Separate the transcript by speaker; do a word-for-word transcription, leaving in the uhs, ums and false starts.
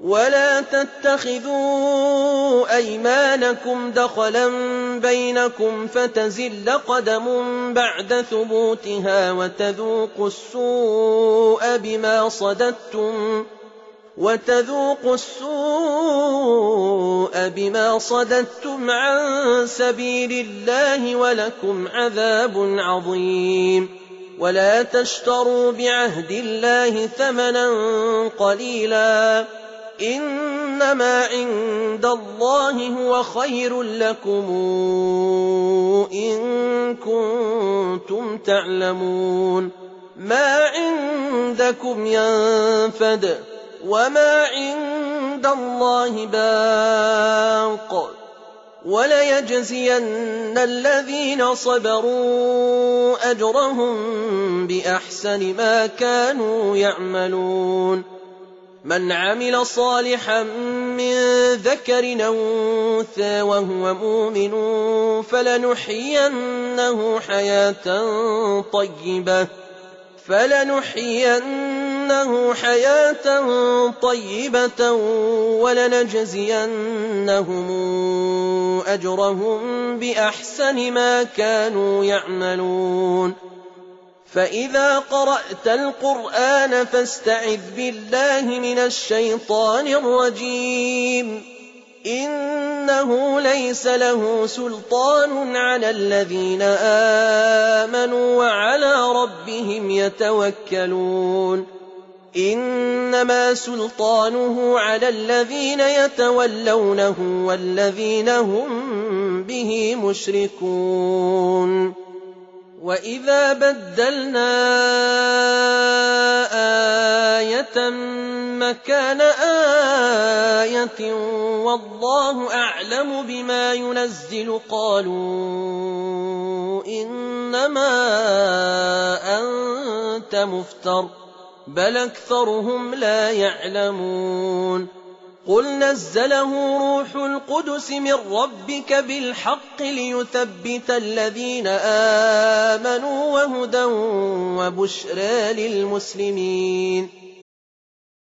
Speaker 1: ولا تتخذوا أيمانكم دخلا بينكم فتزل قدم بعد ثبوتها وتذوقوا السوء بما صددتم وتذوقوا السوء بما صددتم عن سبيل الله ولكم عذاب عظيم. ولا تشتروا بعهد الله ثمنا قليلا إنما عند الله هو خير لكم إن كنتم تعلمون. ما عندكم ينفد وما عند الله باق وليجزين الذين صبروا أجرهم بأحسن ما كانوا يعملون. من عمل صالحا من ذكر أو أنثى وهو مؤمن فلنحيينه حياة طيبة فلنحيينه حياة طيبة ولنجزينهم أجرهم بأحسن ما كانوا يعملون. فإذا قرأت القرآن فاستعذ بالله من الشيطان الرجيم إنه ليس له سلطان على الذين آمنوا وعلى ربهم يتوكلون. إنما سلطانه على الذين يتولونه والذين هم به مشركون. وإذا بدلنا آية مكان آية والله أعلم بما ينزل قالوا إنما أنت مفتر بل أكثرهم لا يعلمون. قل نزله روح القدس من ربك بالحق ليثبت الذين آمنوا وهدى وبشرى للمسلمين.